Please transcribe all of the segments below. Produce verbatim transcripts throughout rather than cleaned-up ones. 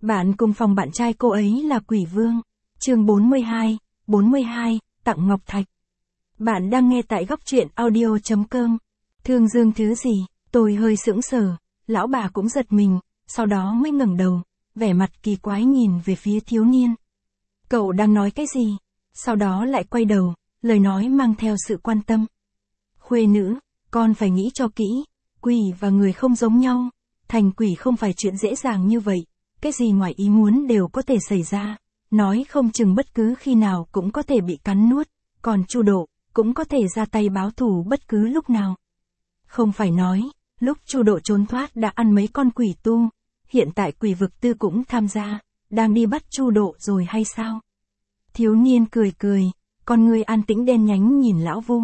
Bạn cùng phòng bạn trai cô ấy là Quỷ Vương. Chương bốn mươi hai, bốn mươi hai, tặng ngọc thạch. Bạn đang nghe tại góc truyện audio chấm com. Thương Dương thứ gì? Tôi hơi sững sờ, lão bà cũng giật mình, sau đó mới ngẩng đầu, vẻ mặt kỳ quái nhìn về phía thiếu niên. Cậu đang nói cái gì? Sau đó lại quay đầu, lời nói mang theo sự quan tâm. Khuê nữ, con phải nghĩ cho kỹ, quỷ và người không giống nhau, thành quỷ không phải chuyện dễ dàng như vậy, cái gì ngoài ý muốn đều có thể xảy ra, nói không chừng bất cứ khi nào cũng có thể bị cắn nuốt, còn Chu Độ cũng có thể ra tay báo thù bất cứ lúc nào. Không phải nói, lúc Chu Độ trốn thoát đã ăn mấy con quỷ tu, hiện tại quỷ vực tư cũng tham gia, đang đi bắt Chu Độ rồi hay sao? Thiếu niên cười cười, con người an tĩnh đen nhánh nhìn lão Vu.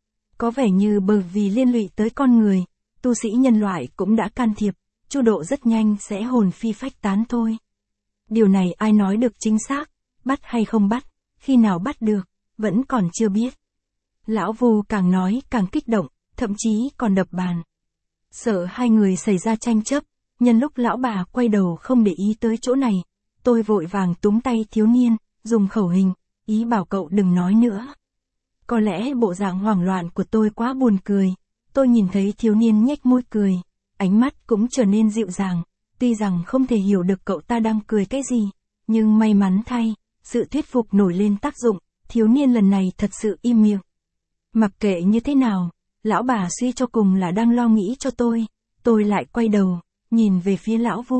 Có vẻ như bởi vì liên lụy tới con người, tu sĩ nhân loại cũng đã can thiệp, Chu Độ rất nhanh sẽ hồn phi phách tán thôi. Điều này ai nói được chính xác, bắt hay không bắt, khi nào bắt được, vẫn còn chưa biết. Lão Vu càng nói càng kích động, thậm chí còn đập bàn. Sợ hai người xảy ra tranh chấp, nhân lúc lão bà quay đầu không để ý tới chỗ này, tôi vội vàng túm tay thiếu niên, dùng khẩu hình, ý bảo cậu đừng nói nữa. Có lẽ bộ dạng hoảng loạn của tôi quá buồn cười, tôi nhìn thấy thiếu niên nhếch môi cười, ánh mắt cũng trở nên dịu dàng, tuy rằng không thể hiểu được cậu ta đang cười cái gì, nhưng may mắn thay, sự thuyết phục nổi lên tác dụng, thiếu niên lần này thật sự im miệng. Mặc kệ như thế nào, lão bà suy cho cùng là đang lo nghĩ cho tôi, tôi lại quay đầu, nhìn về phía lão Vu.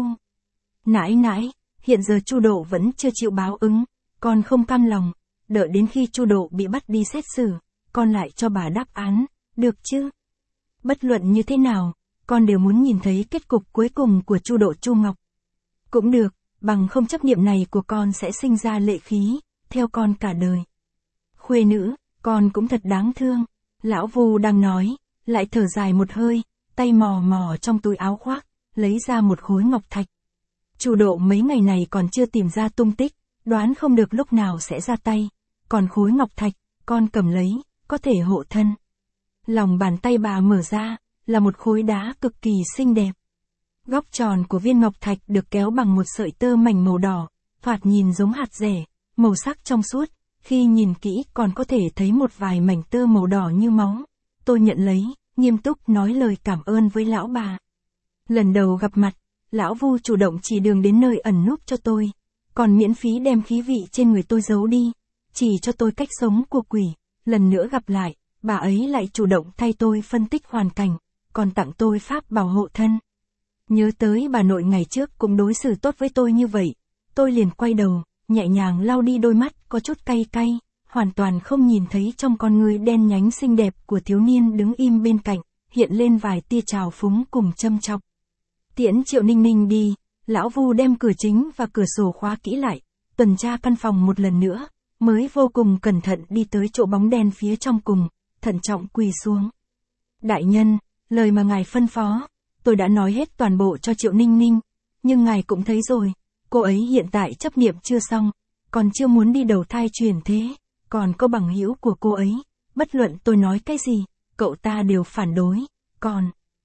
Nãi nãi, hiện giờ Chu Độ vẫn chưa chịu báo ứng, con không cam lòng, đợi đến khi Chu Độ bị bắt đi xét xử, con lại cho bà đáp án, được chứ? Bất luận như thế nào, con đều muốn nhìn thấy kết cục cuối cùng của Chu Độ Chu Ngọc. Cũng được, bằng không chấp niệm này của con sẽ sinh ra lệ khí, theo con cả đời. Khuê nữ, con cũng thật đáng thương. Lão Vu đang nói, lại thở dài một hơi, tay mò mò trong túi áo khoác, lấy ra một khối ngọc thạch. Chu Độ mấy ngày này còn chưa tìm ra tung tích, đoán không được lúc nào sẽ ra tay, còn khối ngọc thạch, con cầm lấy, có thể hộ thân. Lòng bàn tay bà mở ra, là một khối đá cực kỳ xinh đẹp. Góc tròn của viên ngọc thạch được kéo bằng một sợi tơ mảnh màu đỏ, thoạt nhìn giống hạt dẻ, màu sắc trong suốt, khi nhìn kỹ còn có thể thấy một vài mảnh tơ màu đỏ như máu. Tôi nhận lấy, nghiêm túc nói lời cảm ơn với lão bà. Lần đầu gặp mặt, lão Vu chủ động chỉ đường đến nơi ẩn núp cho tôi, còn miễn phí đem khí vị trên người tôi giấu đi, chỉ cho tôi cách sống của quỷ. Lần nữa gặp lại, bà ấy lại chủ động thay tôi phân tích hoàn cảnh, còn tặng tôi pháp bảo hộ thân. Nhớ tới bà nội ngày trước cũng đối xử tốt với tôi như vậy, tôi liền quay đầu, nhẹ nhàng lau đi đôi mắt có chút cay cay, hoàn toàn không nhìn thấy trong con người đen nhánh xinh đẹp của thiếu niên đứng im bên cạnh, hiện lên vài tia trào phúng cùng châm chọc. Tiễn Triệu Ninh Ninh đi, lão Vu đem cửa chính và cửa sổ khóa kỹ lại, tuần tra căn phòng một lần nữa, mới vô cùng cẩn thận đi tới chỗ bóng đen phía trong cùng, thận trọng quỳ xuống. Đại nhân, lời mà ngài phân phó, tôi đã nói hết toàn bộ cho Triệu Ninh Ninh, nhưng ngài cũng thấy rồi, cô ấy hiện tại chấp niệm chưa xong, còn chưa muốn đi đầu thai chuyển thế, còn có bằng hữu của cô ấy, bất luận tôi nói cái gì, cậu ta đều phản đối, còn...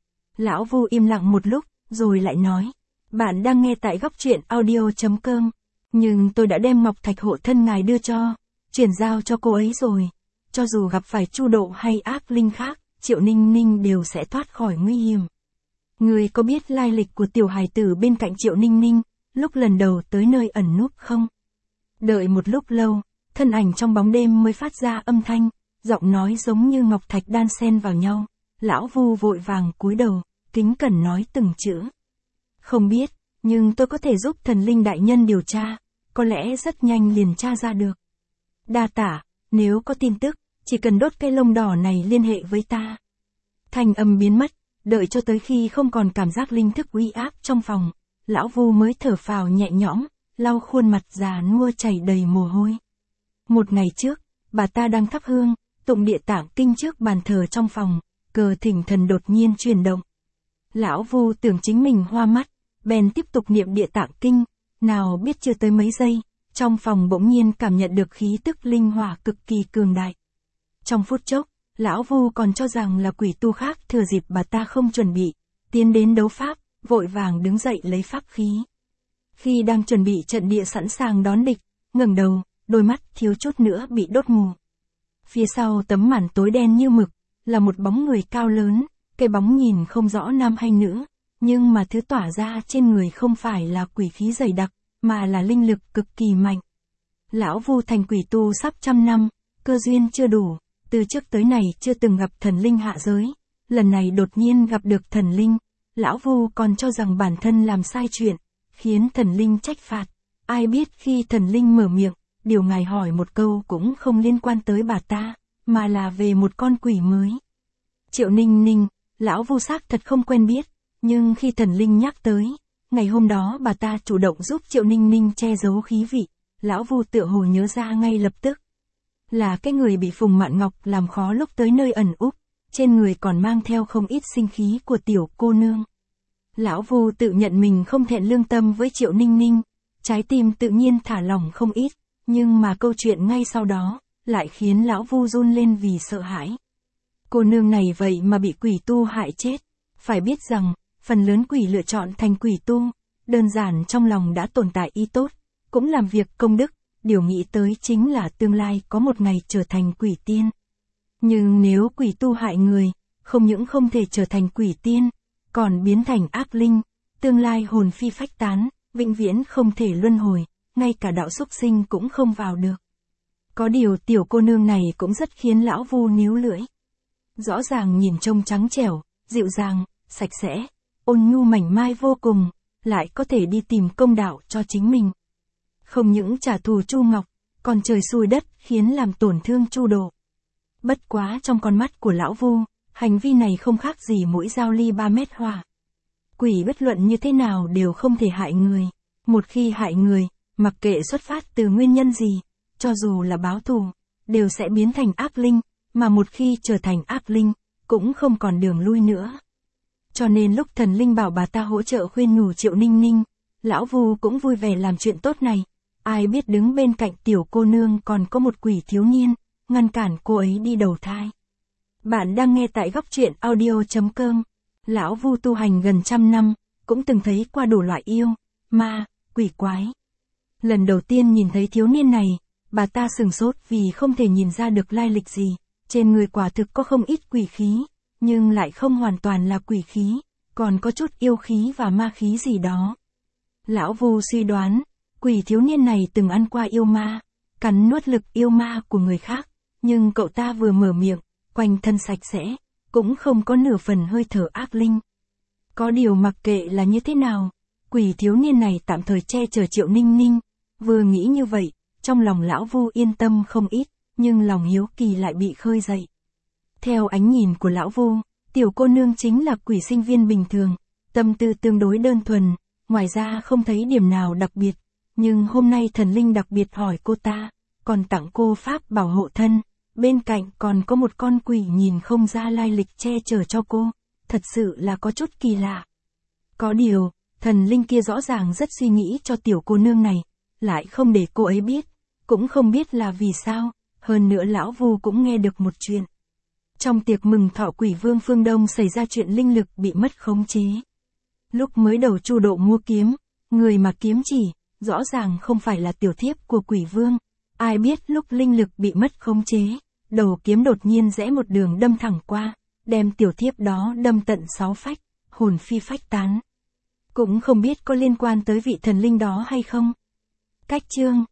Lão Vu im lặng một lúc, rồi lại nói, bạn đang nghe tại góc truyện audio chấm com, nhưng tôi đã đem ngọc thạch hộ thân ngài đưa cho, chuyển giao cho cô ấy rồi, cho dù gặp phải Chu Độ hay ác linh khác, Triệu Ninh Ninh đều sẽ thoát khỏi nguy hiểm. Người có biết lai lịch của tiểu hài tử bên cạnh Triệu Ninh Ninh, lúc lần đầu tới nơi ẩn núp không? Đợi một lúc lâu, thân ảnh trong bóng đêm mới phát ra âm thanh, giọng nói giống như ngọc thạch đan xen vào nhau. Lão Vu vội vàng cúi đầu, kính cẩn nói từng chữ. Không biết, nhưng tôi có thể giúp thần linh đại nhân điều tra, có lẽ rất nhanh liền tra ra được. Đa tả, nếu có tin tức, chỉ cần đốt cây lông đỏ này liên hệ với ta. Thanh âm biến mất, đợi cho tới khi không còn cảm giác linh thức uy áp trong phòng, lão Vu mới thở phào nhẹ nhõm, lau khuôn mặt già nua chảy đầy mồ hôi. Một ngày trước, bà ta đang thắp hương, tụng địa tạng kinh trước bàn thờ trong phòng, cờ thỉnh thần đột nhiên chuyển động. Lão Vu tưởng chính mình hoa mắt, bèn tiếp tục niệm địa tạng kinh, nào biết chưa tới mấy giây, trong phòng bỗng nhiên cảm nhận được khí tức linh hỏa cực kỳ cường đại. Trong phút chốc, lão Vu còn cho rằng là quỷ tu khác thừa dịp bà ta không chuẩn bị, tiến đến đấu pháp, vội vàng đứng dậy lấy pháp khí. Khi đang chuẩn bị trận địa sẵn sàng đón địch, ngẩng đầu, đôi mắt thiếu chút nữa bị đốt mù. Phía sau tấm màn tối đen như mực, là một bóng người cao lớn, cái bóng nhìn không rõ nam hay nữ, nhưng mà thứ tỏa ra trên người không phải là quỷ khí dày đặc, mà là linh lực cực kỳ mạnh. Lão Vu thành quỷ tu sắp trăm năm, cơ duyên chưa đủ, từ trước tới này chưa từng gặp thần linh hạ giới, lần này đột nhiên gặp được thần linh, Lão Vu còn cho rằng bản thân làm sai chuyện, khiến thần linh trách phạt. Ai biết khi thần linh mở miệng, điều ngài hỏi một câu cũng không liên quan tới bà ta, mà là về một con quỷ mới. Triệu Ninh Ninh, Lão Vu xác thật không quen biết, nhưng khi thần linh nhắc tới, ngày hôm đó bà ta chủ động giúp Triệu Ninh Ninh che giấu khí vị, Lão Vu tựa hồ nhớ ra ngay lập tức. Là cái người bị Phùng Mạn Ngọc làm khó lúc tới nơi ẩn úp, trên người còn mang theo không ít sinh khí của tiểu cô nương. Lão Vu tự nhận mình không thẹn lương tâm với Triệu Ninh Ninh, trái tim tự nhiên thả lỏng không ít, nhưng mà câu chuyện ngay sau đó, lại khiến Lão Vu run lên vì sợ hãi. Cô nương này vậy mà bị quỷ tu hại chết, phải biết rằng, phần lớn quỷ lựa chọn thành quỷ tu, đơn giản trong lòng đã tồn tại ý tốt, cũng làm việc công đức, điều nghĩ tới chính là tương lai có một ngày trở thành quỷ tiên. Nhưng nếu quỷ tu hại người, không những không thể trở thành quỷ tiên, còn biến thành ác linh, tương lai hồn phi phách tán, vĩnh viễn không thể luân hồi, ngay cả đạo súc sinh cũng không vào được. Có điều tiểu cô nương này cũng rất khiến Lão Vu níu lưỡi. Rõ ràng nhìn trông trắng trẻo, dịu dàng, sạch sẽ, ôn nhu mảnh mai vô cùng, lại có thể đi tìm công đạo cho chính mình. Không những trả thù Chu Ngọc, còn trời xui đất khiến làm tổn thương Chu Độ. Bất quá trong con mắt của Lão Vu, hành vi này không khác gì mũi dao ly ba mét hỏa. Quỷ bất luận như thế nào đều không thể hại người. Một khi hại người, mặc kệ xuất phát từ nguyên nhân gì, cho dù là báo thù, đều sẽ biến thành ác linh, mà một khi trở thành ác linh, cũng không còn đường lui nữa. Cho nên lúc thần linh bảo bà ta hỗ trợ khuyên nhủ Triệu Ninh Ninh, Lão Vu cũng vui vẻ làm chuyện tốt này. Ai biết đứng bên cạnh tiểu cô nương còn có một quỷ thiếu niên, ngăn cản cô ấy đi đầu thai. Bạn đang nghe tại góc truyện audio chấm com. Lão Vu tu hành gần trăm năm, cũng từng thấy qua đủ loại yêu, ma, quỷ quái. Lần đầu tiên nhìn thấy thiếu niên này, bà ta sửng sốt vì không thể nhìn ra được lai lịch gì. Trên người quả thực có không ít quỷ khí, nhưng lại không hoàn toàn là quỷ khí, còn có chút yêu khí và ma khí gì đó. Lão Vu suy đoán, quỷ thiếu niên này từng ăn qua yêu ma, cắn nuốt lực yêu ma của người khác, nhưng cậu ta vừa mở miệng, quanh thân sạch sẽ, cũng không có nửa phần hơi thở ác linh. Có điều mặc kệ là như thế nào, quỷ thiếu niên này tạm thời che chở Triệu Ninh Ninh, vừa nghĩ như vậy, trong lòng Lão Vu yên tâm không ít, nhưng lòng hiếu kỳ lại bị khơi dậy. Theo ánh nhìn của Lão Vu, tiểu cô nương chính là quỷ sinh viên bình thường, tâm tư tương đối đơn thuần, ngoài ra không thấy điểm nào đặc biệt, nhưng hôm nay thần linh đặc biệt hỏi cô ta, còn tặng cô pháp bảo hộ thân, bên cạnh còn có một con quỷ nhìn không ra lai lịch che chở cho cô, thật sự là có chút kỳ lạ. Có điều, thần linh kia rõ ràng rất suy nghĩ cho tiểu cô nương này, lại không để cô ấy biết, cũng không biết là vì sao, hơn nữa Lão Vu cũng nghe được một chuyện. Trong tiệc mừng thọ quỷ vương phương Đông xảy ra chuyện linh lực bị mất khống chế. Lúc mới đầu Chu Độ mua kiếm, người mà kiếm chỉ, rõ ràng không phải là tiểu thiếp của quỷ vương. Ai biết lúc linh lực bị mất khống chế, đầu kiếm đột nhiên rẽ một đường đâm thẳng qua, đem tiểu thiếp đó đâm tận sáu phách, hồn phi phách tán. Cũng không biết có liên quan tới vị thần linh đó hay không. Cách chương